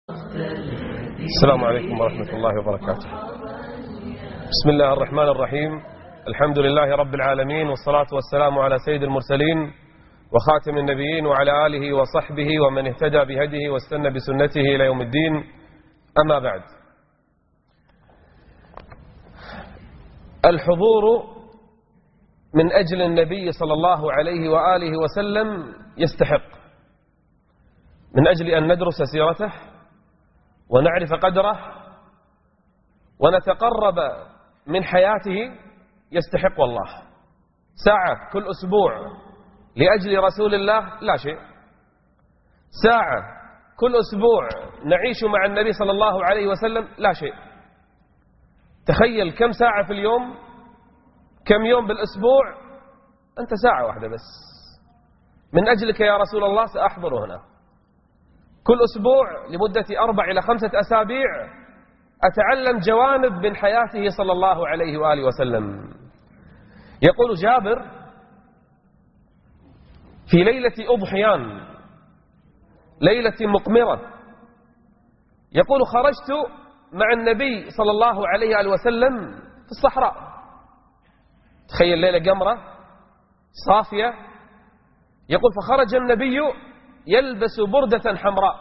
السلام عليكم ورحمة الله وبركاته. بسم الله الرحمن الرحيم. الحمد لله رب العالمين، والصلاة والسلام على سيد المرسلين وخاتم النبيين وعلى آله وصحبه ومن اهتدى بهديه واستنى بسنته إلى يوم الدين. أما بعد، الحضور من أجل النبي صلى الله عليه وآله وسلم يستحق، من أجل أن ندرس سيرته ونعرف قدره ونتقرب من حياته يستحق والله. ساعة كل أسبوع لأجل رسول الله لا شيء، ساعة كل أسبوع نعيش مع النبي صلى الله عليه وسلم لا شيء. تخيل كم ساعة في اليوم، كم يوم بالأسبوع، أنت ساعة واحدة بس من أجلك يا رسول الله سأحضر هنا. كل أسبوع لمدة 4 إلى 5 أسابيع أتعلم جوانب من حياته صلى الله عليه وآله وسلم. يقول جابر في ليلة أضحيان، ليلة مقمرة، يقول خرجت مع النبي صلى الله عليه وآله وسلم في الصحراء. تخيل ليلة قمرة صافية. يقول فخرج النبي يلبس بردة حمراء.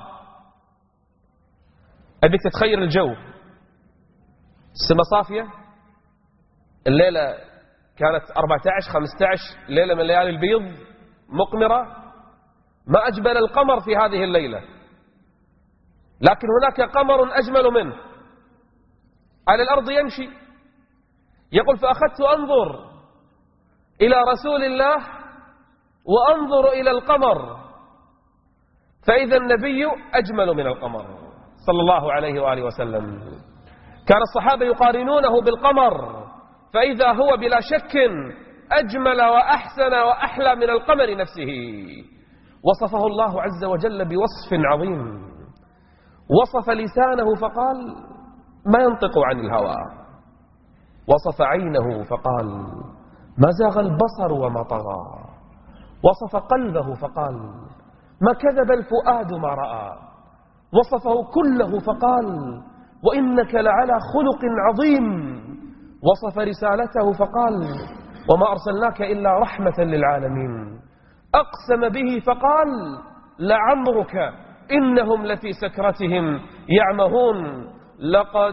أبيك تتخيل الجو، السماء صافية، الليلة كانت 14-15 ليلة من ليالي البيض مقمرة، ما أجمل القمر في هذه الليلة، لكن هناك قمر أجمل منه على الأرض يمشي. يقول فأخذت أنظر إلى رسول الله وأنظر إلى القمر، فإذا النبي أجمل من القمر صلى الله عليه وآله وسلم. كان الصحابة يقارنونه بالقمر، فإذا هو بلا شك أجمل وأحسن وأحلى من القمر نفسه. وصفه الله عز وجل بوصف عظيم، وصف لسانه فقال ما ينطق عن الهوى، وصف عينه فقال ما زاغ البصر وما طغى، وصف قلبه فقال ما كذب الفؤاد ما رأى، وصفه كله فقال وإنك لعلى خلق عظيم، وصف رسالته فقال وما أرسلناك إلا رحمة للعالمين، أقسم به فقال لعمرك إنهم لفي سكرتهم يعمهون، لقد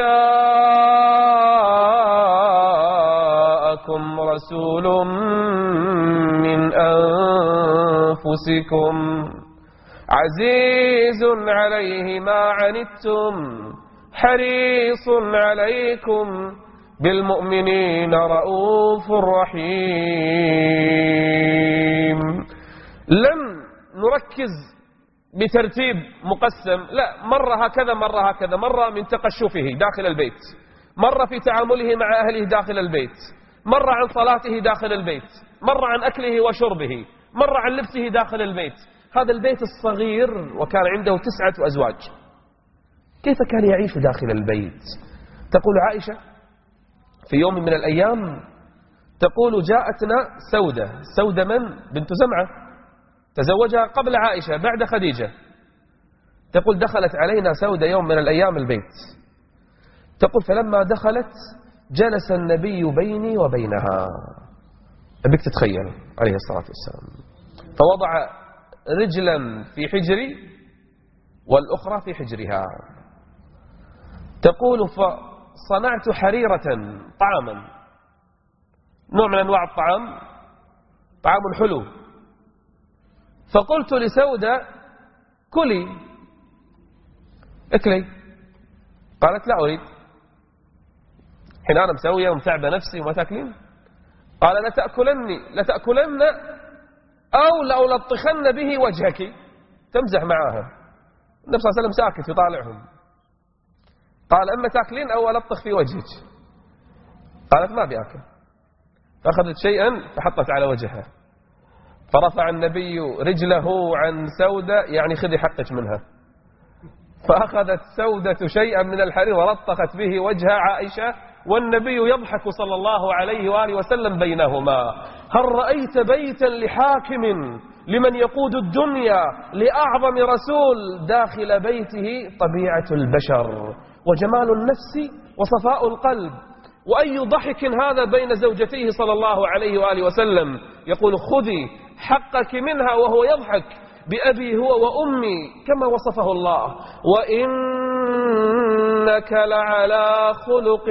جاءكم رسول من أنفسكم عزيز عليه ما عنتم حريص عليكم بالمؤمنين رؤوف رحيم. لم نركز بترتيب مقسم، لا، مرة هكذا مرة هكذا، مرة من تقشفه داخل البيت، مرة في تعامله مع أهله داخل البيت، مرة عن صلاته داخل البيت، مرة عن أكله وشربه، مرة عن لبسه داخل البيت. هذا البيت الصغير وكان عنده 9 أزواج، كيف كان يعيش داخل البيت؟ تقول عائشة في يوم من الأيام، تقول جاءتنا سودة من؟ بنت زمعة، تزوجها قبل عائشة بعد خديجة. تقول دخلت علينا سودة يوم من الأيام البيت. تقول فلما دخلت جلس النبي بيني وبينها. أبيك تتخيل عليه الصلاة والسلام، فوضع رجلا في حجري والأخرى في حجرها. تقول فصنعت حريرة طعاما، نوع من أنواع الطعام، طعام حلو، فقلت لسودة كلي اكلي، قالت لا أريد. حين أنا مسوية ومتعبة نفسي وما تأكلين؟ قال لتأكلن أو لألطخن به وجهك. تمزح معاها، النبي صلى الله عليه وسلم ساكت يطالعهم. قال أما تأكلين أو ألطخ في وجهك؟ قالت ما بأكل. فأخذت شيئا فحطت على وجهها، فرفع النبي رجله عن سودة يعني خذي حقك منها، فأخذت سودة شيئا من الحرير ولطخت به وجه عائشة، والنبي يضحك صلى الله عليه وآله وسلم بينهما. هل رأيت بيتا لحاكم لمن يقود الدنيا لأعظم رسول داخل بيته طبيعة البشر وجمال النفس وصفاء القلب. وأي ضحك هذا بين زوجتيه صلى الله عليه وآله وسلم، يقول خذي حقك منها وهو يضحك بأبي هو وأمي كما وصفه الله، وإنك لعلى خلق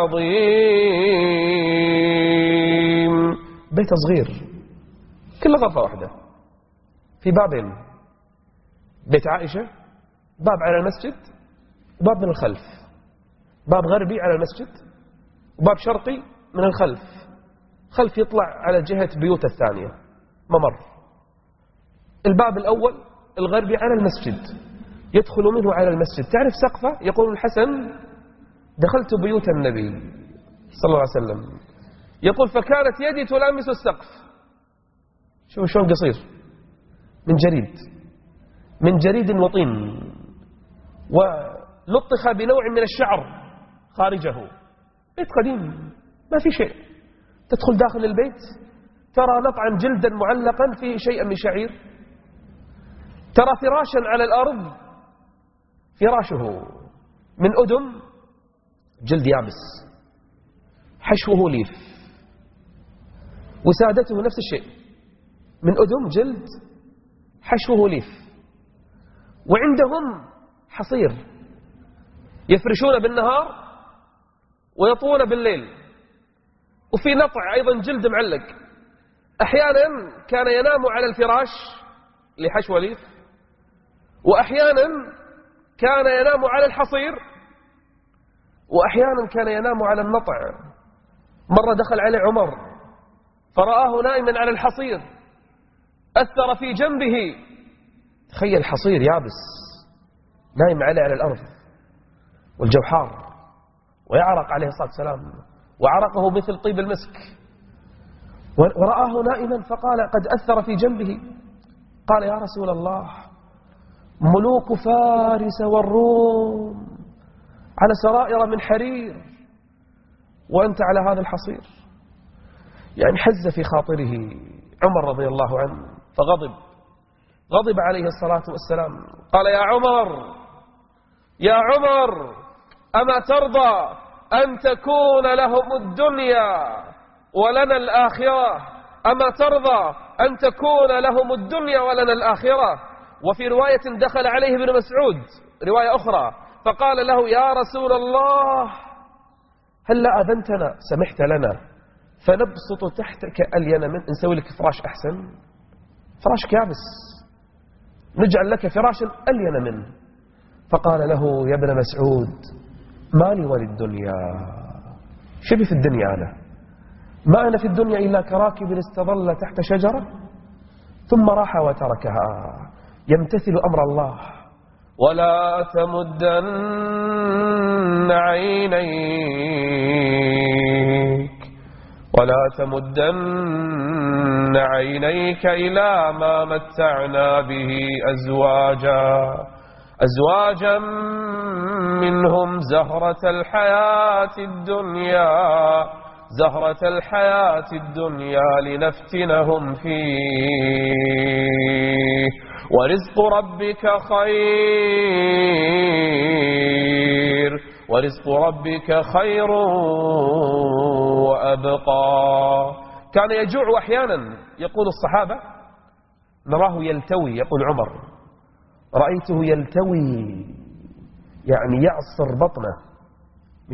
عظيم. بيت صغير كل غرفة واحدة في بابين، بيت عائشة باب على المسجد وباب من الخلف، باب غربي على المسجد وباب شرقي من الخلف، خلف يطلع على جهة بيوت الثانية ممر. الباب الأول الغربي على المسجد يدخل منه على المسجد، تعرف سقفه؟ يقول الحسن دخلت بيوت النبي صلى الله عليه وسلم، يقول فكانت يدي تلامس السقف. شوف شلون قصير، من جريد وطين، ولطخ بنوع من الشعر خارجه. بيت قديم ما في شيء، تدخل داخل البيت ترى نطعا جلدا معلقا فيه شيئا من شعير، ترى فراشا على الأرض فراشه من أدم جلد يابس حشوه ليف، وسادته نفس الشيء من أدم جلد حشوه ليف، وعندهم حصير يفرشون بالنهار ويطوون بالليل، وفي نطع أيضا جلد معلق. أحيانا كان ينام على الفراش لحشو ليف، وأحيانا كان ينام على الحصير، وأحيانا كان ينام على النطع. مرة دخل عليه عمر فرآه نائما على الحصير، أثر في جنبه، تخيل حصير يابس نايم عليه على الأرض والجو حار ويعرق عليه الصلاة والسلام، وعرقه مثل طيب المسك، ورآه نائما فقال قد أثر في جنبه. قال يا رسول الله ملوك فارس والروم على سرائر من حرير وأنت على هذا الحصير. يعني حز في خاطره عمر رضي الله عنه فغضب عليه الصلاة والسلام. قال يا عمر أما ترضى أن تكون لهم الدنيا ولنا الآخرة؟ أما ترضى أن تكون لهم الدنيا ولنا الآخرة؟ وفي رواية دخل عليه ابن مسعود رواية أخرى فقال له يا رسول الله هل أذنتنا سمحت لنا فنبسط تحتك ألين من نسوي لك فراش أحسن، فراشك يابس نجعل لك فراشا ألين منه. فقال له يا ابن مسعود مالي وللدنيا، شبي في الدنيا ما أنا في الدنيا إلا كراكب استظل تحت شجرة ثم راح وتركها يمتثل أمر الله. ولا تمدن عينيك إلى ما متعنا به أزواجا منهم زهرة الحياة الدنيا لنفتنهم فيه ورزق ربك خير وأبقى. كان يجوع أحيانا، يقول الصحابة نراه يلتوي، يقول عمر رأيته يلتوي يعني يعصر بطنه من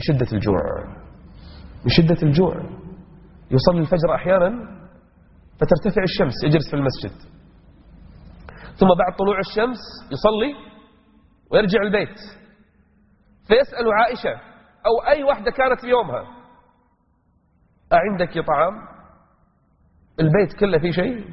شدة الجوع. يصلي الفجر أحيانا فترتفع الشمس يجلس في المسجد، ثم بعد طلوع الشمس يصلي ويرجع البيت، فيسأل عائشة أو أي واحدة كانت في يومها أعندك طعام؟ البيت كله فيه شيء؟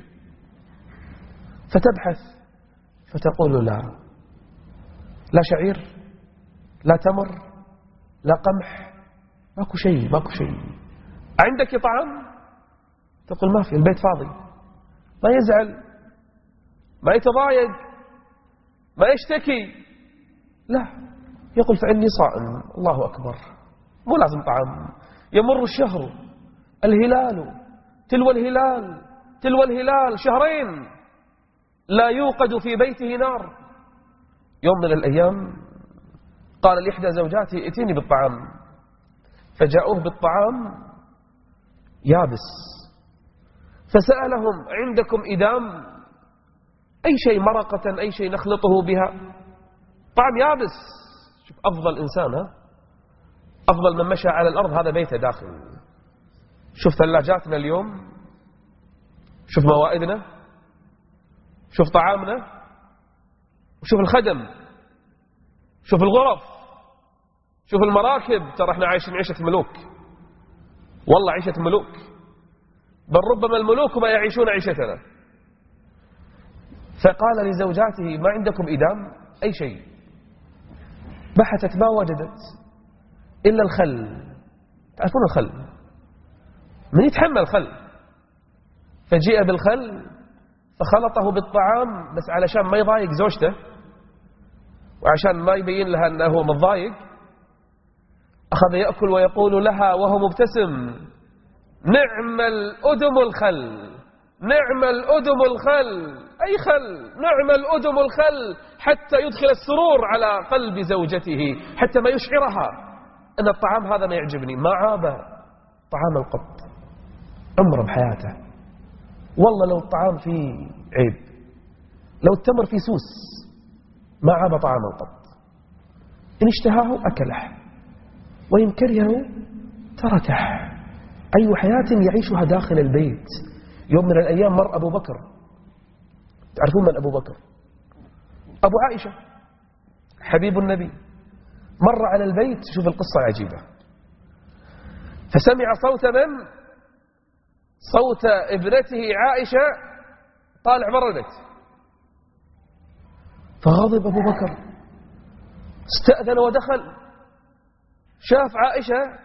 فتبحث فتقول لا شعير لا تمر لا قمح، ماكو شيء. عندك طعام؟ تقول ما في، البيت فاضي. ما يزعل، ما يتضايق، ما يشتكي، لا، يقول فإني صائم. الله أكبر، مو لازم طعام. يمر الشهر، الهلال تلو الهلال شهرين لا يوقد في بيته نار. يوم من الأيام قال لإحدى زوجاته ائتيني بالطعام، فجاءوه بالطعام يابس، فسألهم عندكم إدام؟ أي شيء مرقة، أي شيء نخلطه بها؟ طعام يابس. شوف أفضل إنسان، أفضل من مشى على الأرض هذا بيته داخل. شوف ثلاجاتنا اليوم، شوف موائدنا، شوف طعامنا، وشوف الخدم، شوف الغرف، شوف المراكب. ترى احنا عايشين عيشة ملوك، والله عيشة ملوك، بل ربما الملوك ما يعيشون عيشتنا. فقال لزوجاته ما عندكم إدام؟ أي شيء. بحثت ما وجدت إلا الخل. تعرفون الخل؟ من يتحمل الخل؟ فجيء بالخل فخلطه بالطعام، بس علشان ما يضايق زوجته وعشان ما يبين لها أنه متضايق، أخذ يأكل ويقول لها وهو مبتسم نعم الأدم الخل، نعم الأدم الخل. أي خل؟ نعم الأدم الخل، حتى يدخل السرور على قلب زوجته، حتى ما يشعرها أن الطعام هذا ما يعجبني. ما عاب طعاما قط عمره بحياته. والله لو الطعام فيه عيب، لو التمر فيه سوس، ما عاب طعاما قط. إن اشتهاه أكله، وإن كرهه تركه. أي حياة يعيشها داخل البيت. يوم من الأيام مر أبو بكر. تعرفون من أبو بكر؟ أبو عائشة حبيب النبي. مر على البيت، شوف القصة عجيبة. فسمع صوت من؟ صوت ابنته عائشة طالع برا البيت. فغضب أبو بكر، استأذن ودخل، شاف عائشة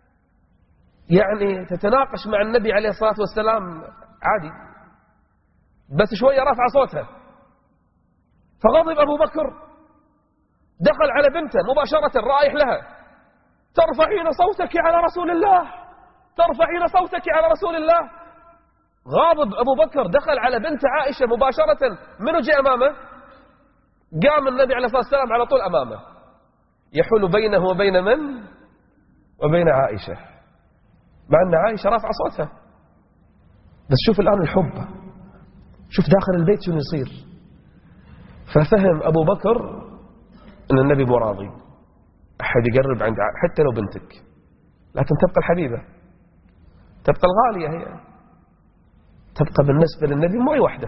يعني تتناقش مع النبي عليه الصلاة والسلام عادي، بس شوية رفع صوتها. فغضب أبو بكر، دخل على بنته مباشرة رايح لها، ترفعين صوتك على رسول الله، ترفعين صوتك على رسول الله. غاضب أبو بكر، دخل على بنت عائشة مباشرة. منو جاء أمامه؟ قام النبي عليه الصلاة والسلام على طول أمامه، يحول بينه وبين من؟ وبين عائشة، مع أن عائشة رافعة صوتها. بس شوف الآن الحب، شوف داخل البيت شنو يصير. ففهم أبو بكر أن النبي مو راضي أحد يقرب عند حتى لو بنتك، لكن تبقى الحبيبة، تبقى الغالية، هي تبقى بالنسبة للنبي مو أي وحدة.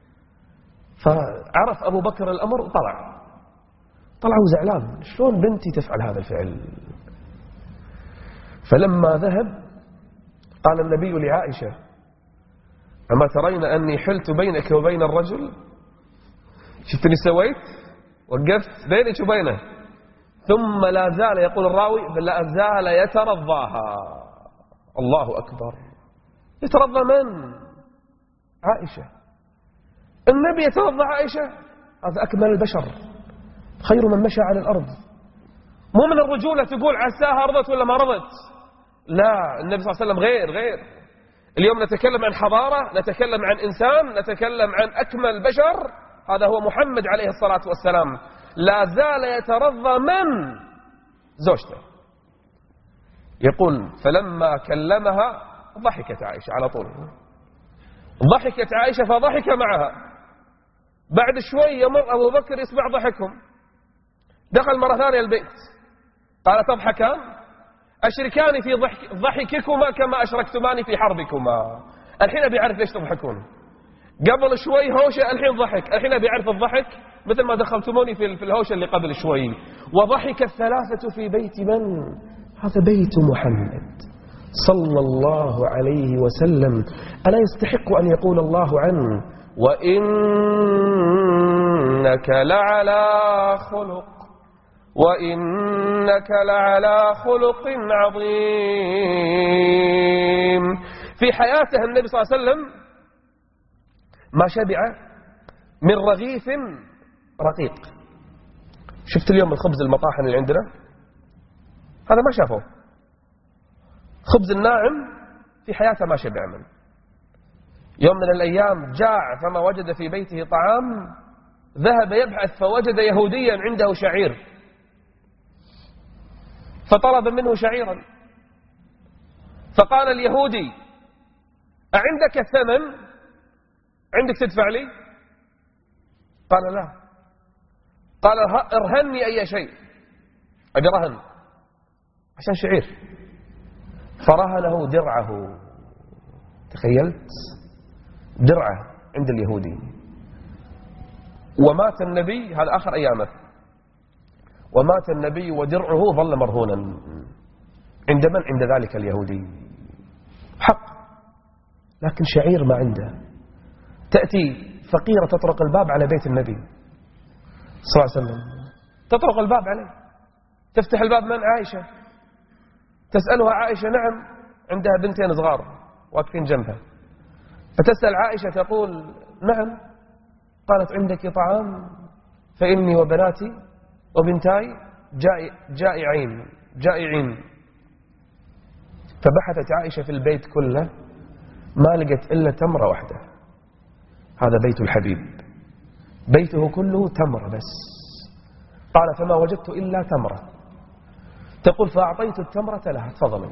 فعرف أبو بكر الأمر وطلع وزعلان، شلون بنتي تفعل هذا الفعل؟ فلما ذهب قال النبي لعائشة أما ترين أني حلت بينك وبين الرجل؟ شفت اللي سويت؟ وقفت بينك وبينه. ثم لا زال، يقول الراوي، لا زال يترضاها. الله أكبر. يترضى من؟ عائشة. النبي يترضى عائشة، هذا أكمل البشر، خير من مشى على الأرض. مو من الرجولة تقول عساها رضت ولا ما رضت، لا، النبي صلى الله عليه وسلم غير. اليوم نتكلم عن حضارة، نتكلم عن إنسان، نتكلم عن أكمل بشر، هذا هو محمد عليه الصلاة والسلام. لا زال يترضى من؟ زوجته. يقول فلما كلمها ضحكت عائشة على طول، ضحكت عائشة فضحك معها. بعد شوي يمر أبو بكر يسمع ضحكهم، دخل مرة ثانية البيت، قال تضحكان؟ أشركاني في ضحككما كما أشركتماني في حربكما. الحين أبي أعرف ليش تضحكون. قبل شوي هوشة، الحين ضحك. الحين أبي أعرف الضحك مثل ما دخلتموني في الهوشة اللي قبل شوي. وضحك الثلاثة في بيت من؟ هذا بيت محمد صلى الله عليه وسلم. ألا يستحق أن يقول الله عنه وإنك لعلى خلق، وإنك لعلى خلق عظيم. في حياته النبي صلى الله عليه وسلم ما شبع من رغيف رقيق. شفت اليوم الخبز المطاحن اللي عندنا هذا ما شافه، خبز الناعم في حياته ما شبع منه. يوم من الأيام جاع فما وجد في بيته طعام، ذهب يبحث فوجد يهوديا عنده شعير، فطلب منه شعيرا، فقال اليهودي: أعندك الثمن؟ عندك تدفع لي؟ قال: لا. قال: ارهني أي شيء، أبي رهن عشان شعير. فرهنه درعه، تخيلت؟ درعه عند اليهودي. ومات النبي، هذا آخر أيامه، ومات النبي ودرعه ظل مرهونا عند من؟ عند ذلك اليهودي. حق، لكن شعير ما عنده. تأتي فقيرة تطرق الباب على بيت النبي صلى الله عليه وسلم، تطرق الباب عليه، تفتح الباب: من؟ عائشة. تسألها عائشة: نعم. عندها بنتين صغار واقفين جنبها، فتسأل عائشة تقول: نعم. قالت: عندك طعام؟ فإني وبناتي وبنتاي جائعين. فبحثت عائشة في البيت كله ما لقت إلا تمرة واحدة. هذا بيت الحبيب، بيته كله تمرة بس. قال: فما وجدت إلا تمرة. تقول: فأعطيت التمرة لها، تفضلي.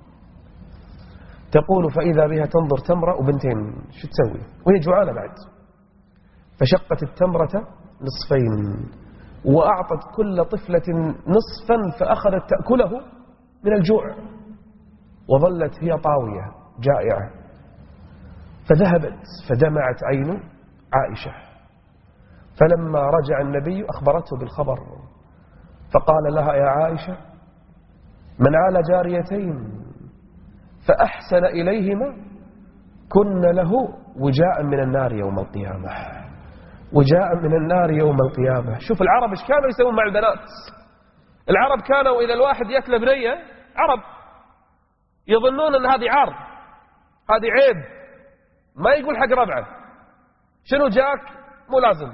تقول: فإذا بها تنظر تمرة وبنتين، شو تسوي وهي جوعانة بعد؟ فشقت التمرة نصفين وأعطت كل طفلة نصفا، فأخذت تأكله من الجوع، وظلت هي طاوية جائعة. فذهبت فدمعت عين عائشة، فلما رجع النبي أخبرته بالخبر، فقال لها: يا عائشة، من عال جاريتين فأحسن إليهما كن له وجاء من النار يوم القيامة. وجاء من النار يوم القيامة. شوف العرب ايش كانوا يسوون مع البنات. العرب كانوا إذا الواحد يتلى بنية، عرب يظنون أن هذه عار، هذه عيب، ما يقول حق ربعه شنو جاك، مو لازم.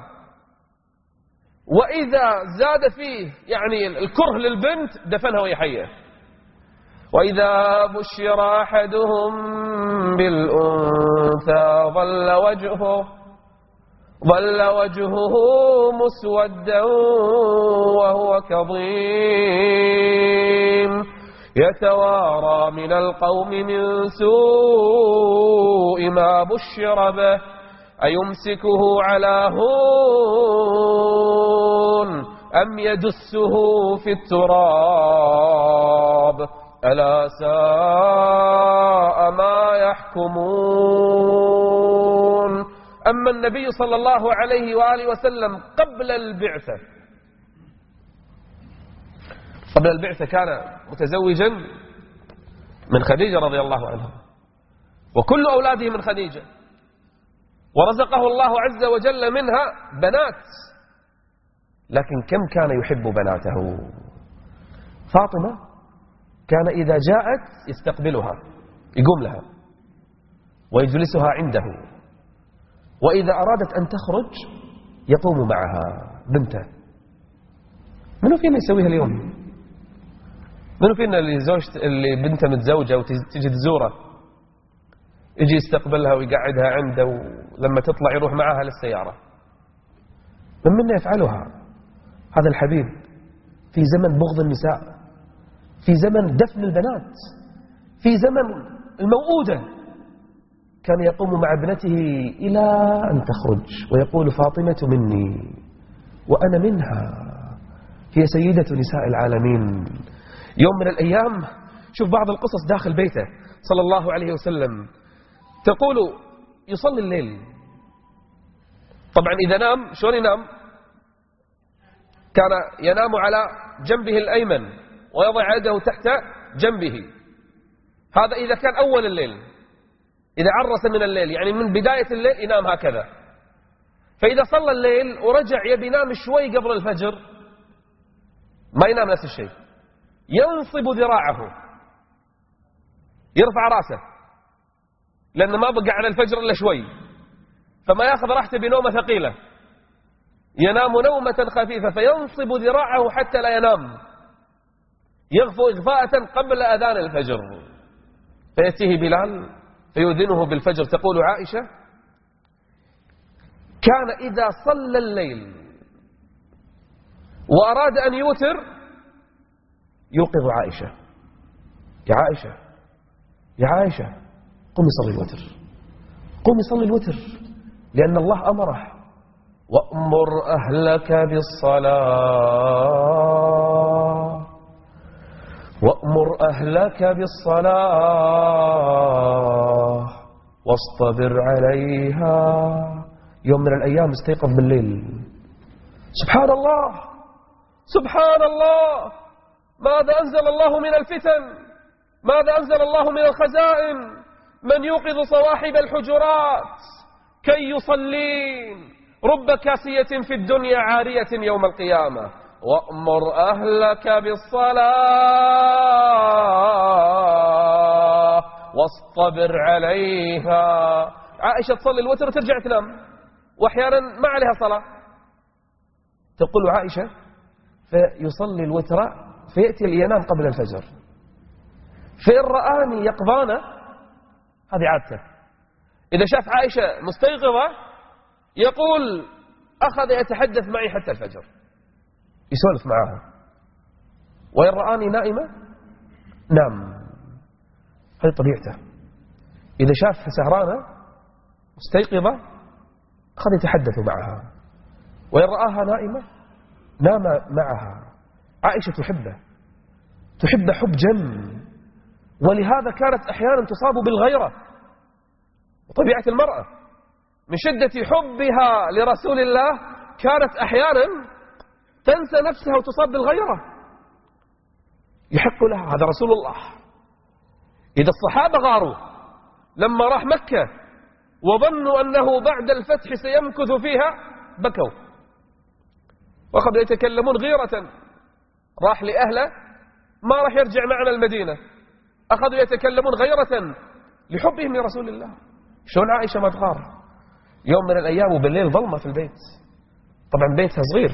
وإذا زاد فيه يعني الكره للبنت دفنها وهي حية. وإذا بشر أحدهم بالأنثى ظل وجهه مسودا وهو كظيم يتوارى من القوم من سوء ما بشر به أيمسكه على هون أم يدسه في التراب ألا ساء ما يحكمون. أما النبي صلى الله عليه وآله وسلم قبل البعثة كان متزوجا من خديجة رضي الله عنها، وكل أولاده من خديجة، ورزقه الله عز وجل منها بنات، لكن كم كان يحب بناته. فاطمة كان إذا جاءت يستقبلها، يقوم لها ويجلسها عنده، وإذا أرادت أن تخرج يقوم معها بنته. منو فينا يسويها اليوم؟ منو فينا اللي بنته متزوجة وتجي تزوره يجي يستقبلها ويقعدها عنده، ولما تطلع يروح معها للسيارة؟ من منا يفعلها؟ هذا الحبيب في زمن بغض النساء، في زمن دفن البنات، في زمن الموؤودة، كان يقوم مع ابنته إلى أن تخرج ويقول: فاطمة مني وأنا منها، هي سيدة نساء العالمين. يوم من الأيام شوف بعض القصص داخل بيته صلى الله عليه وسلم. تقول يصلي الليل، طبعا إذا نام شلون ينام؟ كان ينام على جنبه الأيمن ويضع يده تحت جنبه، هذا إذا كان أول الليل. إذا عرس من الليل يعني من بداية الليل ينام هكذا. فإذا صلى الليل ورجع يبي ينام شوي قبل الفجر ما ينام نفس الشيء، ينصب ذراعه، يرفع راسه، لأنه ما بقى على الفجر إلا شوي، فما يأخذ راحته بنومة ثقيلة، ينام نومة خفيفة فينصب ذراعه حتى لا ينام، يغفو إغفاءة قبل أذان الفجر. فيأتيه بلال فيؤذنه بالفجر. تقول عائشة: كان إذا صلى الليل وأراد أن يوتر يوقظ عائشة: يا عائشة يا عائشة قم صلي الوتر، قم صلي الوتر، لأن الله أمره: وأمر أهلك بالصلاة، وأمر أهلك بالصلاة واصطبر عليها. يوم من الأيام استيقظ بالليل، سبحان الله سبحان الله، ماذا أنزل الله من الفتن، ماذا أنزل الله من الخزائن، من يوقظ صواحب الحجرات كي يصلين، رب كاسية في الدنيا عارية يوم القيامة. وأمر أهلك بالصلاة واصطبر عليها. عائشة تصلي الوتر ترجع تنام، وأحيانا ما عليها صلاة. تقول عائشة: فيصلي الوتر فيأتي لينام قبل الفجر، فإن رآني يقظان، هذه عادته، إذا شاف عائشة مستيقظة يقول: أخذ يتحدث معي حتى الفجر، يسولف معها. وإن رآني نائمة نام، هذه طبيعته. إذا شاف سهرانة مستيقظة أخذ يتحدث معها، وإن رآها نائمة نام معها. عائشة تحب حب جم، ولهذا كانت أحيانا تصاب بالغيرة، وطبيعة المرأة من شدة حبها لرسول الله كانت أحيانا تنسى نفسها وتصاب بالغيرة. يحق لها، هذا رسول الله. إذا الصحابة غاروا لما راح مكة وظنوا أنه بعد الفتح سيمكث فيها بكوا وأخذوا يتكلمون غيرة. راح لأهله ما راح يرجع معنا المدينة، أخذوا يتكلمون غيرة لحبهم لرسول الله. شلون عائشة ما تغار؟ يوم من الأيام وبالليل ظلمة في البيت، طبعا بيتها صغير.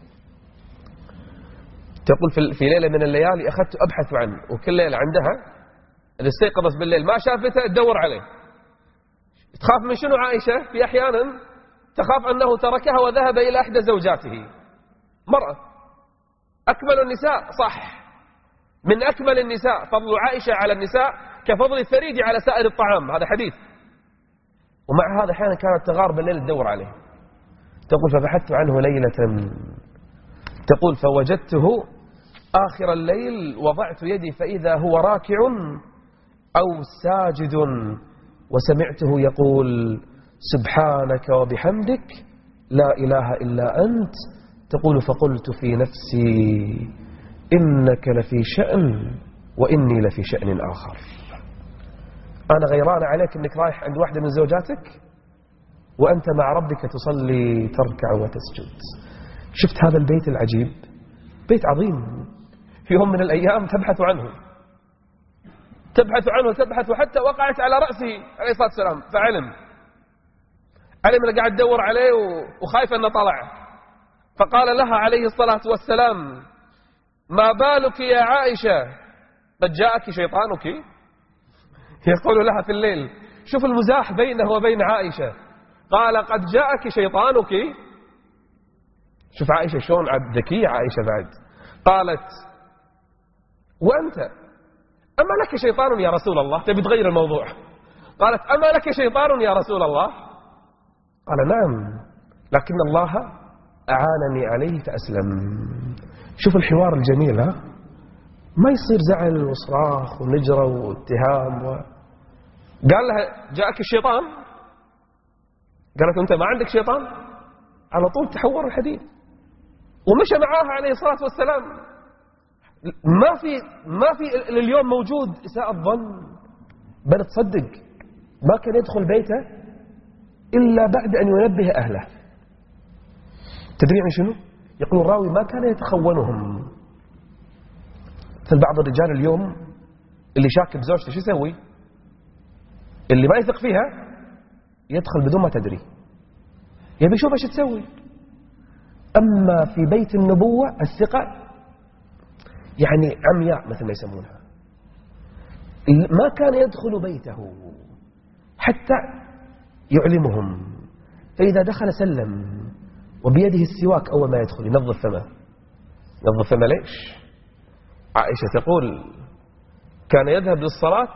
تقول في ليلة من الليالي أخذت أبحث عنه، وكل ليلة عندها اللي استيقظت بالليل ما شافته تدور عليه. تخاف من شنو عائشة؟ في أحيانا تخاف أنه تركها وذهب إلى إحدى زوجاته. مرأة أكمل النساء، صح، من أكمل النساء، فضل عائشة على النساء كفضل الثريد على سائر الطعام، هذا حديث. ومع هذا أحيانا كانت تغار بالليل تدور عليه. تقول: فبحثت عنه ليلة، تقول: فوجدته آخر الليل، وضعت يدي فإذا هو راكع أو ساجد، وسمعته يقول: سبحانك وبحمدك لا إله إلا أنت. تقول: فقلت في نفسي إنك لفي شأن وإني لفي شأن آخر. أنا غيران عليك أنك رايح عند واحدة من زوجاتك وأنت مع ربك تصلي تركع وتسجد. شفت هذا البيت العجيب؟ بيت عظيم. في يوم من الأيام تبحث عنه حتى وقعت على رأسه عليه الصلاة والسلام، فعلم أنه قاعد تدور عليه وخايف أنه طلع. فقال لها عليه الصلاة والسلام: ما بالك يا عائشة، قد جاءك شيطانك. يقول لها في الليل، شوف المزاح بينه وبين عائشة، قال: قد جاءك شيطانك. شوف عائشة شلون ذكية عائشة بعد. قالت: وأنت أما لك شيطان يا رسول الله؟ تبي تغير الموضوع. قالت: أما لك شيطان يا رسول الله؟ قال: نعم، لكن الله أعانني عليه فأسلم. شوف الحوار الجميل، ها؟ ما يصير زعل وصراخ ونجرة واتهام قال لها: جاءك الشيطان؟ قالت: أنت ما عندك شيطان؟ على طول تحور الحديث ومشى معاها عليه الصلاة والسلام. ما في اليوم موجود إساءة الظن، بل تصدق ما كان يدخل بيته إلا بعد أن ينبه أهله. تدري عن شنو؟ يقول الراوي: ما كان يتخونهم. مثل بعض الرجال اليوم اللي شاك بزوجته شو يسوي؟ اللي ما يثق فيها يدخل بدون ما تدري، يبي يشوف ايش تسوي. أما في بيت النبوة الثقة يعني عمياء مثل ما يسمونها. ما كان يدخل بيته حتى يعلمهم. فإذا دخل سلم وبيده السواك أول ما يدخل ينظف فمه. ينظف فمه ليش؟ عائشة تقول كان يذهب للصلاة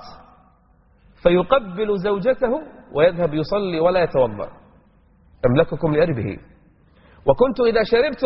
فيقبل زوجته ويذهب يصلي ولا يتوضأ. أملككم لأربه. وكنت إذا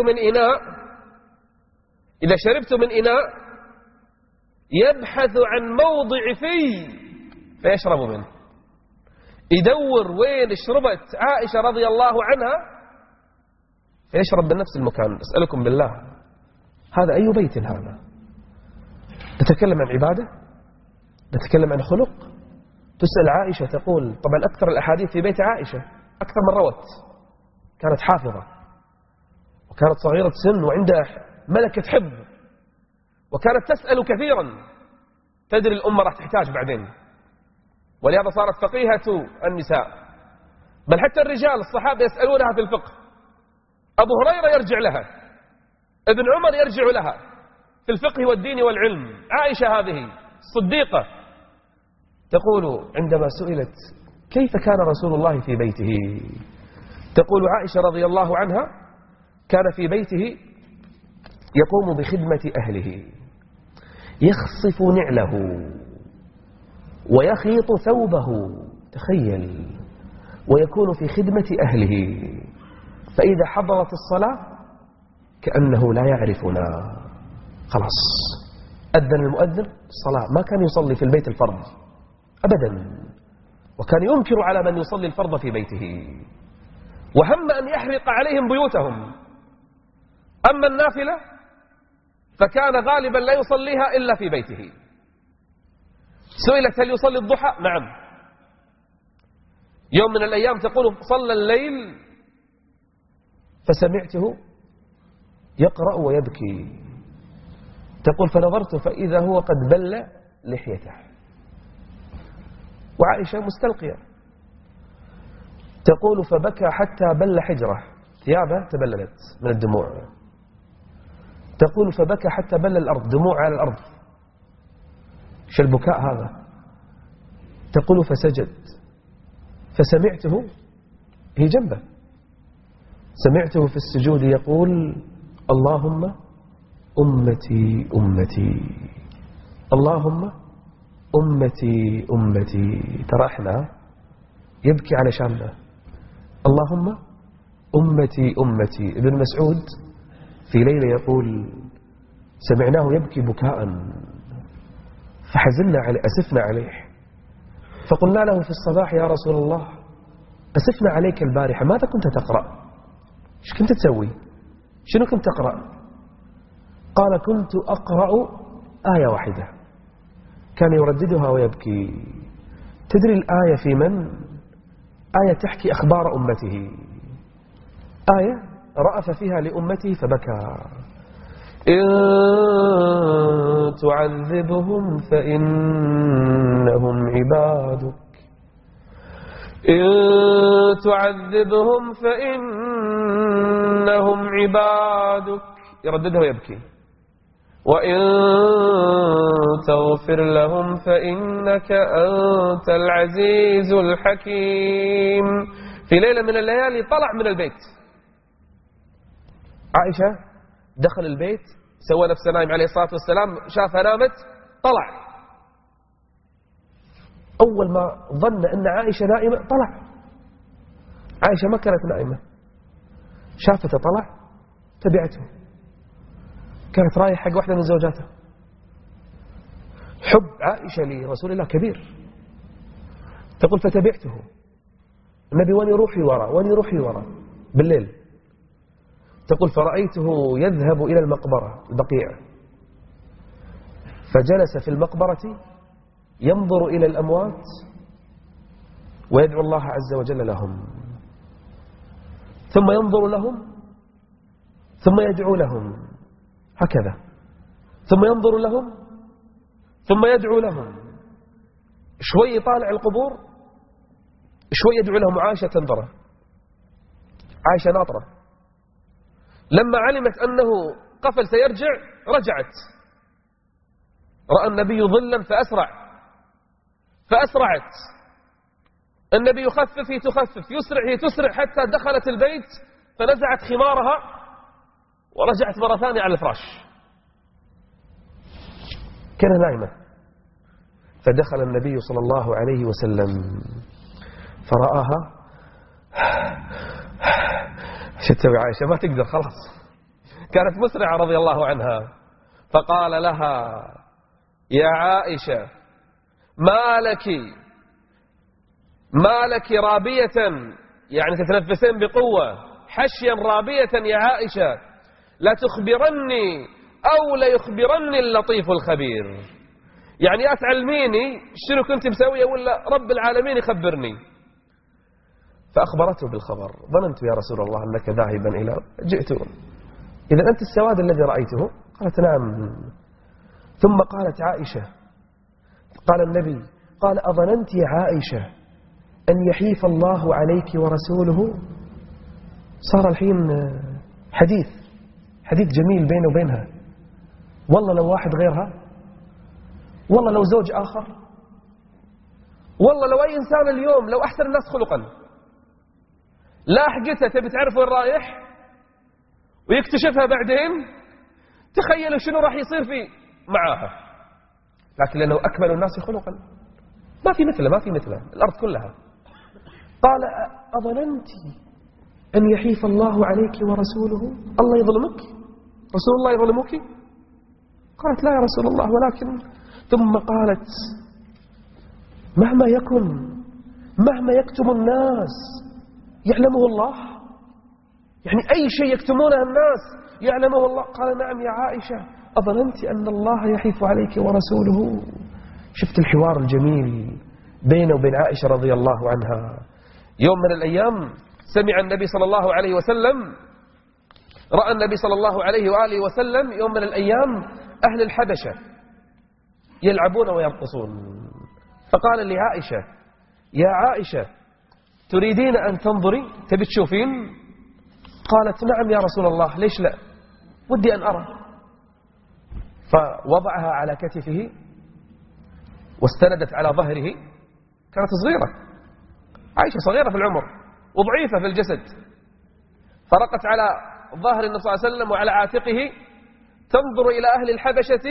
شربت من إناء يبحث عن موضع فيه فيشرب منه. يدور وين شربت عائشة رضي الله عنها فيشرب من نفس المكان. أسألكم بالله هذا أي بيت هذا؟ نتكلم عن عبادة، نتكلم عن خلق. تسأل عائشة تقول طبعا أكثر الأحاديث في بيت عائشة أكثر من روت. كانت حافظة وكانت صغيرة سن وعندها ملكة حفظ وكانت تسأل كثيرا. تدري الأمة راح تحتاج بعدين، ولهذا صارت فقيهة النساء، بل حتى الرجال الصحابة يسألونها في الفقه. أبو هريرة يرجع لها، ابن عمر يرجع لها في الفقه والدين والعلم. عائشة هذه الصديقة تقول عندما سئلت كيف كان رسول الله في بيته، تقول عائشة رضي الله عنها كان في بيته يقوم بخدمة أهله، يخصف نعله ويخيط ثوبه، تخيل، ويكون في خدمة أهله. فإذا حضرت الصلاة كأنه لا يعرفنا، خلاص أذن المؤذن الصلاة. ما كان يصلي في البيت الفرض أبدا، وكان ينكر على من يصلي الفرض في بيته، وهم أن يحرق عليهم بيوتهم. أما النافلة فكان غالبا لا يصليها إلا في بيته. سئلت هل يصلي الضحى؟ نعم. يوم من الأيام تقول صلى الليل فسمعته يقرأ ويبكي. تقول فنظرت فإذا هو قد بل لحيته، وعائشة مستلقية. تقول فبكى حتى بل حجره، ثيابه تبللت من الدموع. تقول فبكى حتى بل الأرض، دموع على الأرض. ايش البكاء هذا؟ تقول فسجد فسمعته، هي جنبه، سمعته في السجود يقول اللهم أمتي أمتي، اللهم أمتي أمتي. ترى احنا يبكي على شامنا، اللهم أمتي أمتي. ابن مسعود في ليلة يقول سمعناه يبكي بكاء فحزننا عليه، أسفنا عليه، فقلنا له في الصباح يا رسول الله أسفنا عليك البارحة، ماذا كنت تقرأ؟ ايش كنت تسوي؟ شنو كنت تقرأ؟ قال كنت أقرأ آية واحدة كان يرددها ويبكي. تدري الآية في من؟ آية تحكي أخبار أمته، آية رأف فيها لأمته فبكى. إن تعذبهم فإنهم عبادك، إن تعذبهم فإنهم عبادك، يرددها ويبكي. وإن تغفر لهم فإنك أنت العزيز الحكيم. في ليلة من الليالي طلع من البيت، عائشة دخل البيت سوى نفسه نايم عليه الصلاة والسلام، شافها نامت طلع. أول ما ظن أن عائشة نائمة طلع. عائشة ما كانت نائمة، شافته طلع تبعته، كانت رايح حق واحدة من زوجاته. حب عائشة لرسول الله كبير. تقول فتبعته، النبي وين يروح ورا، وين يروح ورا بالليل. تقول فرأيته يذهب إلى المقبرة البقيع، فجلس في المقبرة ينظر إلى الأموات ويدعو الله عز وجل لهم، ثم ينظر لهم ثم يدعو لهم هكذا، ثم ينظر لهم ثم يدعو لهم. شوي يطالع القبور، شوي يدعو لهم. عائشة تنظره، عائشة ناطرة. لما علمت أنه قفل سيرجع رجعت، رأى النبي ظلا فأسرعت. النبي يخفف هي تخفف، يسرع هي تسرع، حتى دخلت البيت فنزعت خمارها ورجعت مرة ثانية على الفراش. كان نائمة، فدخل النبي صلى الله عليه وسلم فرآها. شو تسوي عائشة؟ ما تقدر خلاص، كانت مسرعة رضي الله عنها. فقال لها: يا عائشة ما لك رابية، يعني تتنفسين بقوة، حشيا رابية يا عائشة، لا تخبرني أو لا يخبرني اللطيف الخبير. يعني أتعلميني شنو كنت مسوية ولا رب العالمين يخبرني. فأخبرته بالخبر. ظننت يا رسول الله أنك ذاهبا إلى جئت، إذا أنت السواد الذي رأيته؟ قالت: نعم. ثم قالت عائشة، قال النبي: قال: أظننت يا عائشة أن يحيف الله عليك ورسوله؟ صار الحين حديث جميل بينه وبينها. والله لو واحد غيرها، والله لو زوج آخر، والله لو أي إنسان اليوم، لو أحسن الناس خلقا، لا حقتها تبي تعرف وين رايح ويكتشفها بعدين، تخيلوا شنو راح يصير في معاها. لكن لأنه أكمل الناس خلقا، ما في مثله الأرض كلها. قال: أظننت أن يحيف الله عليك ورسوله؟ الله يظلمك؟ رسول الله يظلمك؟ قالت: لا يا رسول الله، ولكن. ثم قالت: مهما يكتم الناس يعلمه الله، يعني أي شيء يكتمونه الناس يعلمه الله. قال: نعم يا عائشة، أظننت أن الله يحيف عليك ورسوله؟ شفت الحوار الجميل بينه وبين عائشة رضي الله عنها. يوم من الأيام سمع النبي صلى الله عليه وسلم، رأى النبي صلى الله عليه وآله وسلم يوم من الأيام أهل الحبشة يلعبون ويرقصون، فقال لعائشة: يا عائشة تريدين أن تنظري؟ تبي تشوفين؟ قالت: نعم يا رسول الله، ليش لا، ودي أن أرى. فوضعها على كتفه واستندت على ظهره. كانت صغيرة، عائشة صغيرة في العمر وضعيفة في الجسد، فرقت على ظهر النبي صلى الله عليه وسلم وعلى عاتقه تنظر إلى أهل الحبشة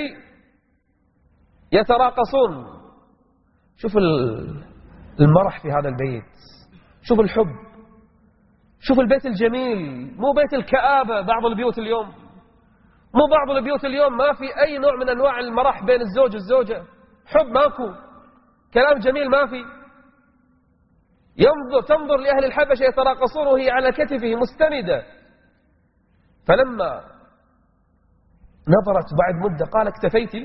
يتراقصون. شوف المرح في هذا البيت، شوف الحب، شوف البيت الجميل، مو بيت الكآبة. بعض البيوت اليوم، مو بعض البيوت اليوم ما في أي نوع من أنواع المرح بين الزوج والزوجة، حب ماكو، كلام جميل ما في. تنظر لأهل الحبشة يتراقصون وهي على كتفه مستندة. فلما نظرت بعد مدة قال: اكتفيتي؟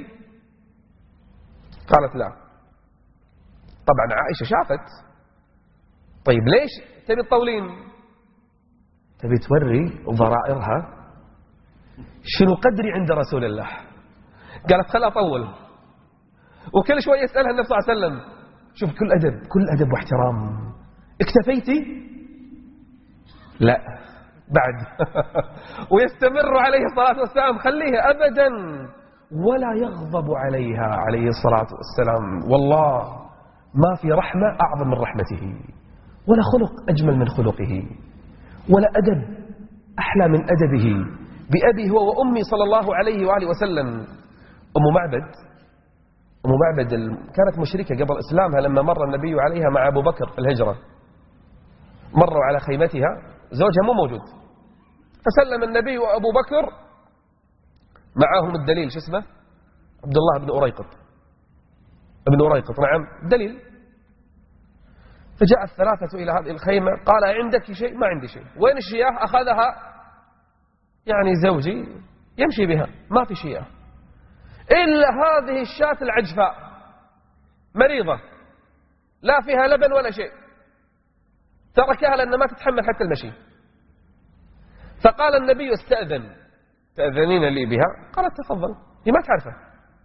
قالت: لا. طبعا عائشة شافت. طيب ليش تبي تطولين؟ تبي توري ضرائرها شنو قدري عند رسول الله. قالت: خلها أطول. وكل شوية يسألها النبي صلى الله عليه وسلم، شوف كل أدب واحترام. اكتفيتي؟ لا بعد. ويستمر عليه الصلاة والسلام، خليها أبدا، ولا يغضب عليها عليه الصلاة والسلام. والله ما في رحمة أعظم من رحمته، ولا خلق أجمل من خلقه، ولا أدب أحلى من أدبه بأبي هو وأمي صلى الله عليه وآله وسلم. أم معبد كانت مشركة قبل إسلامها. لما مر النبي عليها مع أبو بكر في الهجرة، مروا على خيمتها، زوجها مو موجود، فسلم النبي وأبو بكر معهم الدليل، شو اسمه؟ عبد الله بن أريقط، نعم دليل. فجاء الثلاثة إلى هذه الخيمة، قال: عندك شيء؟ ما عندي شيء. وين الشياه؟ أخذها يعني زوجي يمشي بها، ما في شياه إلا هذه الشاة العجفاء مريضة لا فيها لبن ولا شيء، تركها لأن ما تتحمل حتى المشي. فقال النبي: تأذنين لي بها؟ قالت: تفضل. هي ما تعرفه.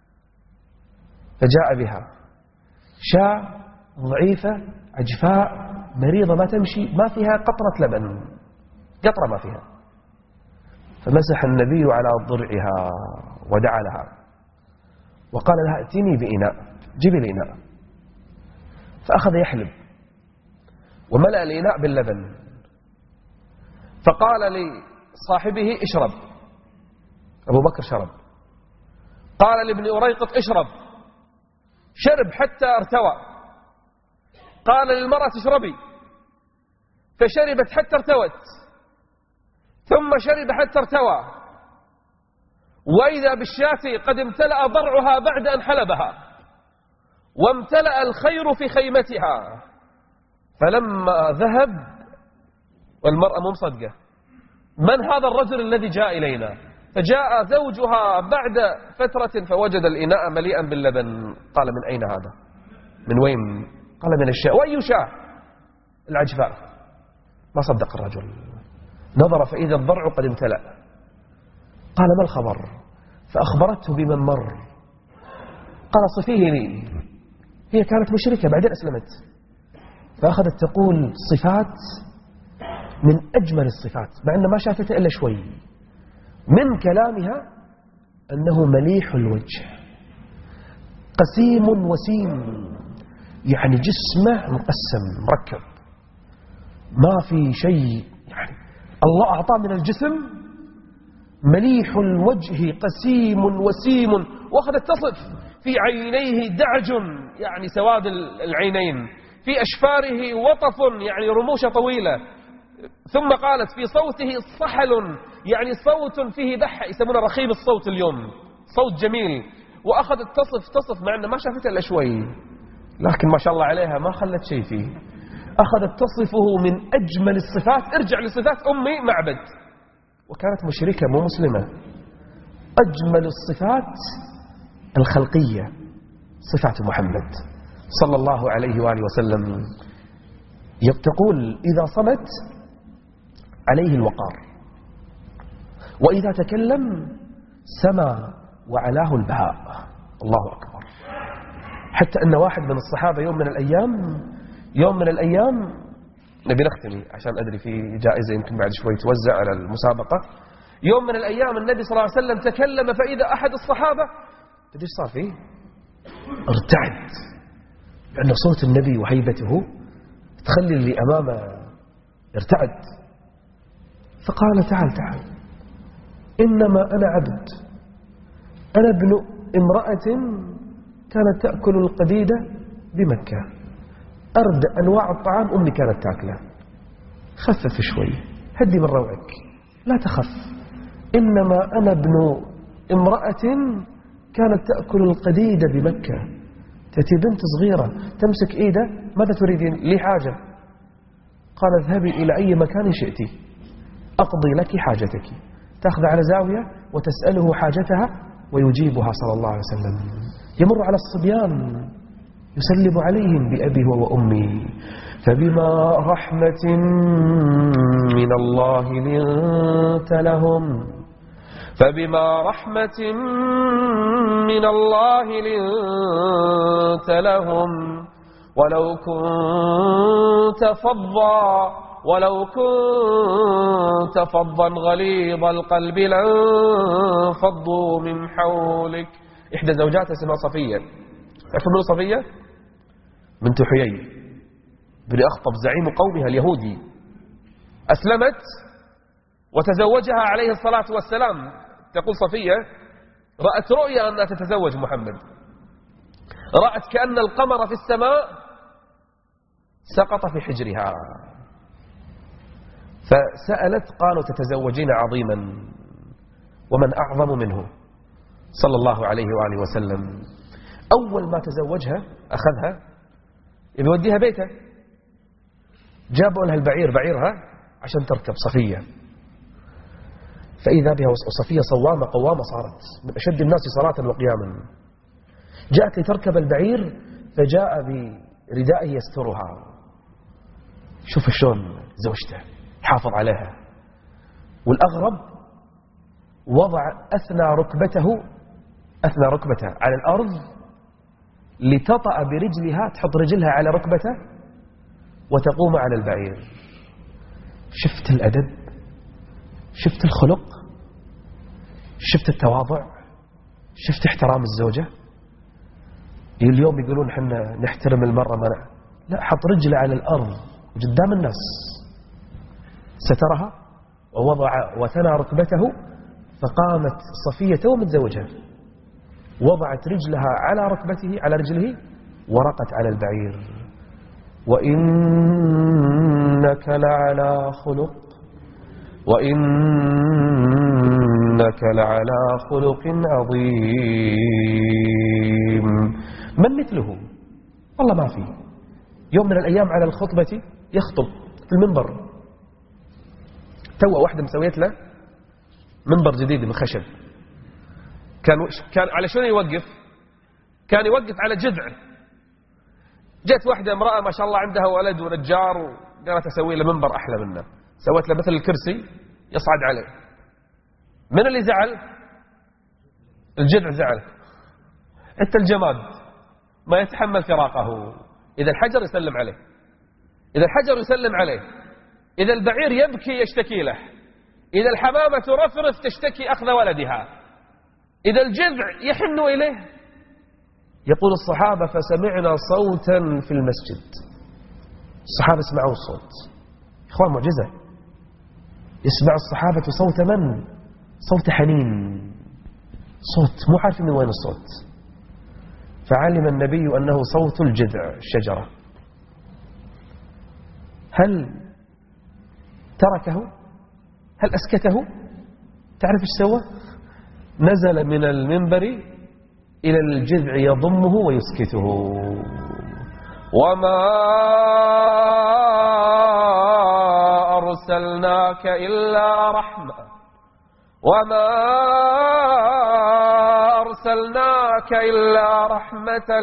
فجاء بها شاة ضعيفة عجفاء مريضة ما تمشي، ما فيها قطرة لبن، قطرة ما فيها. فمسح النبي على ضرعها ودعا لها وقال لها: ائتني بإناء، جيبي لي إناء. فأخذ يحلب، وملأ الإناء باللبن، فقال لصاحبه اشرب. أبو بكر شرب. قال لابن أريقط اشرب، شرب حتى ارتوى. قال للمرأة اشربي، فشربت حتى ارتوت، ثم شرب حتى ارتوى، وإذا بالشاة قد امتلأ ضرعها بعد أن حلبها، وامتلأ الخير في خيمتها. فلما ذهب والمرأة مصدقة، من هذا الرجل الذي جاء إلينا؟ فجاء زوجها بعد فترة فوجد الإناء مليئا باللبن. قال من أين هذا؟ من وين؟ قال من الشاة. وأي شاة؟ العجفاء. ما صدق الرجل، نظر فإذا الضرع قد امتلأ. قال ما الخبر؟ فأخبرته بمن مر. قال صفيه لي. هي كانت مشركة بعدين أسلمت، فأخذت تقول صفات من أجمل الصفات مع أنه ما شافتها إلا شوي. من كلامها أنه مليح الوجه، قسيم وسيم، يعني جسمه مقسم مركب، ما في شيء، يعني الله أعطاه من الجسم مليح الوجه قسيم وسيم. وأخذت تصف في عينيه دعج، يعني سواد العينين، في أشفاره وطف، يعني رموش طويلة. ثم قالت في صوته صحل، يعني صوت فيه بحة، يسمونه رخيب الصوت اليوم، صوت جميل. وأخذت تصف مع أنه ما شافته إلا شوي، لكن ما شاء الله عليها ما خلت شيء فيه. أخذت تصفه من أجمل الصفات. ارجع لصفات أمي معبد، وكانت مشركة مو مسلمة. أجمل الصفات الخلقية صفات محمد صلى الله عليه وآله وسلم. تقول إذا صمت عليه الوقار، وإذا تكلم سما وعلاه البهاء. الله أكبر. حتى أن واحد من الصحابة يوم من الأيام نبي نختمي عشان أدري في جائزة يمكن بعد شوي توزع على المسابقة. يوم من الأيام النبي صلى الله عليه وسلم تكلم، فإذا أحد الصحابة تدري صار فيه؟ ارتعد، لأن صوت النبي وهيبته تخلي اللي أمامه ارتعد. فقال تعال إنما أنا عبد، أنا ابن امرأة كانت تأكل القديدة بمكة، أرد أنواع الطعام أمي كانت تأكله. خفف شوي، هدي من روعك، لا تخف. إنما أنا ابن امرأة كانت تأكل القديدة بمكة. تأتي بنت صغيرة تمسك إيده، ماذا تريدين؟ لي حاجة. قال اذهبي إلى أي مكان شئتي أقضي لك حاجتك. تأخذ على زاوية وتسأله حاجتها ويجيبها صلى الله عليه وسلم. يمر على الصبيان يسلم عليهم بأبي وأمي. فبما رحمة من الله لنت لهم، فبما رحمة من الله لنت لهم، ولو كنت فظا غليظ القلب لانفضوا من حولك. إحدى زوجاتها اسمها صفية. تعرفون من صفية؟ بنت حيي بن أخطب زعيم قومها اليهودي. أسلمت وتزوجها عليه الصلاة والسلام. تقول صفية رأت رؤيا أنها تتزوج محمد، رأت كأن القمر في السماء سقط في حجرها، فسألت قالوا تتزوجين عظيما ومن أعظم منه صلى الله عليه وآله وسلم. أول ما تزوجها أخذها يوديها بيته، جابوا لها البعير بعيرها عشان تركب صفية. فإذا بها وصفية صوامة قوامة، صارت من أشد الناس صلاة وقياما. جاءت لتركب البعير فجاء بردائه يسترها. شوف شلون زوجته حافظ عليها. والأغرب وضع أثنى ركبته على الأرض لتطأ برجلها، تحط رجلها على ركبته وتقوم على البعير. شفت الأدب، شفت الخلق، شفت التواضع، شفت احترام الزوجة. اليوم يقولون حنا نحترم المرأة منع، لا، حط رجله على الأرض قدام الناس، سترها وثنى ركبته، فقامت صفية تو متزوجها، وضعت رجلها على ركبته على رجله ورقت على البعير: وإنك لعلى خلق عظيم. من مثله؟ والله ما في. يوم من الأيام على الخطبة يخطب في المنبر، توه واحدة مسويت له منبر جديد من خشب، كان على شنو يوقف؟ كان يوقف على جذع. جت واحدة امرأة ما شاء الله عندها ولد ونجار، وقالت أسوي له منبر أحلى منه، سويت له مثل الكرسي يصعد عليه. من اللي زعل؟ الجذع زعل. انت الجماد ما يتحمل فراقه. إذا الحجر يسلم عليه، إذا الحجر يسلم عليه، إذا البعير يبكي يشتكي له، إذا الحمامة ترفرف تشتكي أخذ ولدها، إذا الجذع يحن إليه. يقول الصحابة: فسمعنا صوتا في المسجد. الصحابة سمعوا الصوت. إخوان معجزة. يسمع الصحابة صوت من؟ صوت حنين، صوت مو عارف من وين الصوت. فعلم النبي أنه صوت الجذع الشجرة. هل تركه؟ هل أسكته؟ تعرف ايش سوى؟ نزل من المنبر إلى الجذع يضمه ويسكته. وما أرسلناك إلا رحمة، وما أرسلناك إلا رحمة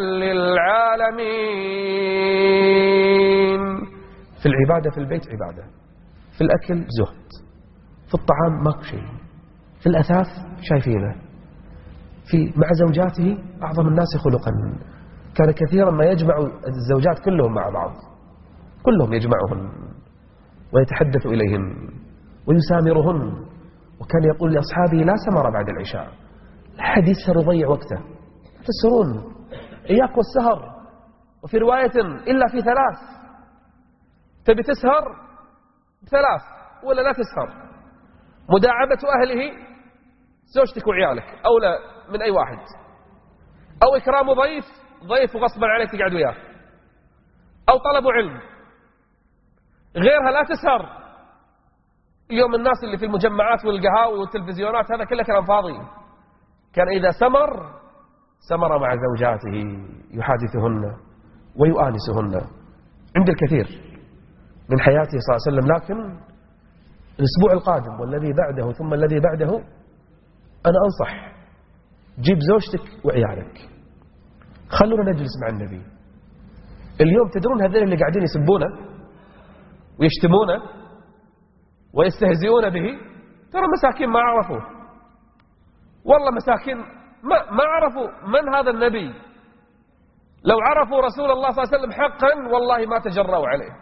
للعالمين. في العبادة في البيت عبادة، في الأكل زهد، في الطعام ماكو شيء، في الأثاث شايفينه، مع زوجاته أعظم الناس خلقا. كان كثيرا ما يجمع الزوجات كلهم مع بعض، كلهم يجمعهن ويتحدث إليهن ويسامرهن. وكان يقول لأصحابه: لا سمر بعد العشاء، لا حد يسهر يضيع وقته، لا تسهرون، إياك والسهر. وفي رواية: إلا في 3. تبي تسهر 3 ولا لا تسهر. مداعبة أهله، زوجتك وعيالك أولى من أي واحد، أو إكرام ضيف وغصبا عليك تقعد وياه، أو طلب علم. غيرها لا تسهر. اليوم الناس اللي في المجمعات والقهاوي والتلفزيونات هذا كله كلام فاضي. كان إذا سمر مع زوجاته يحادثهن ويؤانسهن. عند الكثير من حياته صلى الله عليه وسلم. لكن الأسبوع القادم والذي بعده ثم الذي بعده أنا أنصح: جيب زوجتك وعيالك، خلونا نجلس مع النبي. اليوم تدرون هذين اللي قاعدين يسبونه ويشتمونه ويستهزئون به، ترى مساكين ما عرفوه، والله مساكين ما عرفوا من هذا النبي. لو عرفوا رسول الله صلى الله عليه وسلم حقا والله ما تجرؤوا عليه.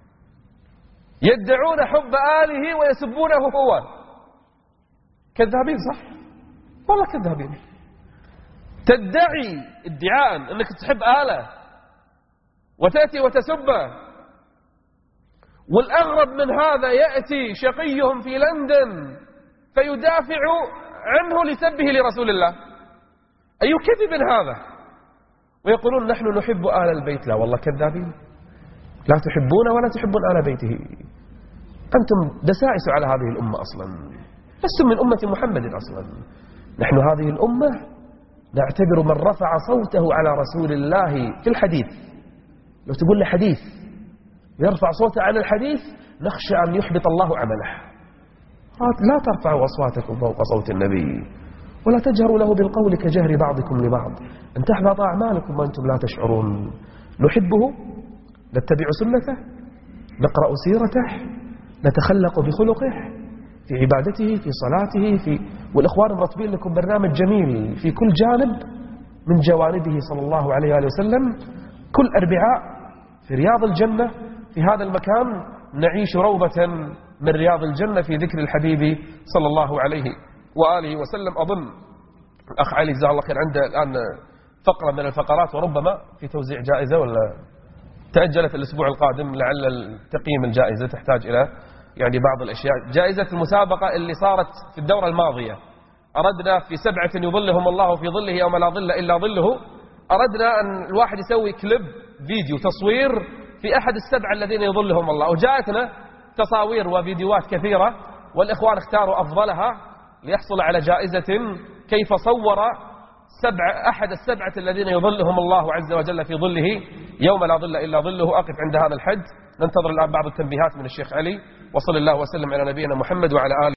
يدعون حب آله ويسبونه هو. كذابين صح؟ والله كذابين. تدعي ادعاء أنك تحب آله وتأتي وتسبه. والأغرب من هذا يأتي شقيهم في لندن فيدافع عنه لسبه لرسول الله. أي كذب هذا؟ ويقولون نحن نحب آل البيت. لا والله كذابين، لا تحبون ولا تحبون آل بيته. أنتم دسائس على هذه الأمة أصلا، لستم من أمة محمد أصلا. نحن هذه الأمة نعتبر من رفع صوته على رسول الله في الحديث، لو تقول له حديث يرفع صوته على الحديث نخشى أن يحبط الله عمله. لا ترفعوا أصواتكم فوق صوت النبي ولا تجهروا له بالقول كجهر بعضكم لبعض أن تحبط أعمالكم وأنتم لا تشعرون. نحبه، نتبع سنته، نقرأ سيرته، نتخلق بخلقه في عبادته، في صلاته، والإخوان مرتبين لكم برنامج جميل في كل جانب من جوانبه صلى الله عليه وآله وسلم. كل أربعاء في رياض الجنة، في هذا المكان نعيش روضة من رياض الجنة في ذكر الحبيب صلى الله عليه وآله وسلم. أظن الأخ علي جزاه الله خير عنده الآن فقرة من الفقرات، وربما في توزيع جائزة ولا تأجلت الأسبوع القادم، لعل تقييم الجائزة تحتاج إلى يعني بعض الأشياء. جائزة المسابقة اللي صارت في الدورة الماضية، أردنا في 7 يظلهم الله في ظله يوم لا ظل إلا ظله، أردنا أن الواحد يسوي كليب فيديو تصوير في أحد ال7 الذين يظلهم الله، وجاءتنا تصاوير وفيديوهات كثيرة، والإخوان اختاروا أفضلها ليحصل على جائزة كيف صور أحد ال7 الذين يظلهم الله عز وجل في ظله يوم لا ظل إلا ظله. أقف عند هذا الحد، ننتظر الآن بعض التنبيهات من الشيخ علي، وصلى الله وسلم على نبينا محمد وعلى آله.